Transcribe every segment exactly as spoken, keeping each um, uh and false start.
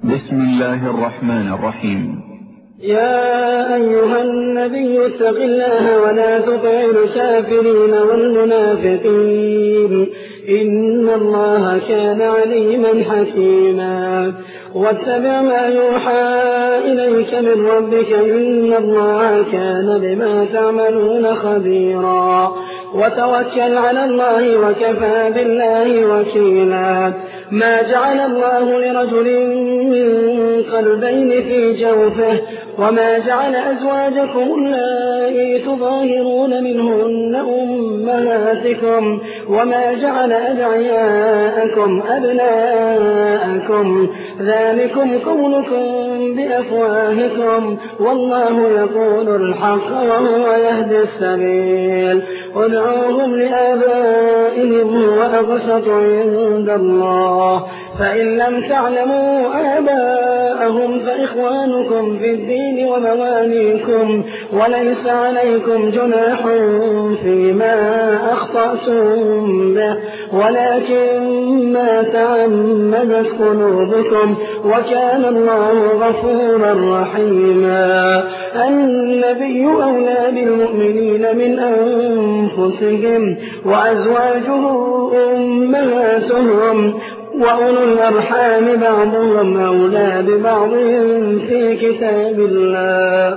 بسم الله الرحمن الرحيم. يا أيها النبي اتق الله ولا تطع الكافرين والمنافقين إن الله كان عليما حكيما. واتبع ما يوحى إليك من ربك إن الله كان بما تعملون خبيرا. وتوكل على الله وكفى بالله وكيلا. ما جعل الله لرجل من قلبين في جوفه وما جعل أزواجكم اللائي تظاهرون منهن أمهاتكم وما جعل أدعياءكم أبناءكم ذلكم قولكم بأفواهكم والله يقول الحق وهو يهدي السبيل. ادعوهم لآبائهم هو أقسط عند الله فإن لم تعلموا آباءهم فإخوانكم في الدين ومواليكم وليس عليكم جناح فيما أخطأتم به ولكن ما تعمدت قلوبكم وكان الله غفورا رحيما. النبي أولى بالمؤمنين من أنفسهم وأزواجه أمهاتهم وأولو الأرحام بعضهم أولى ببعض في كتاب الله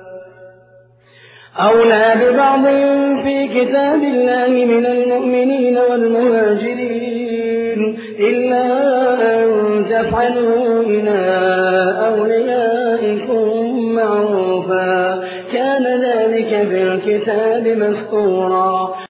أولى ببعض في كتاب الله من المؤمنين والمهاجرين إلا أن تفعلوا إلى أوليائكم معروفا كان ذلك في الكتاب مسطورا.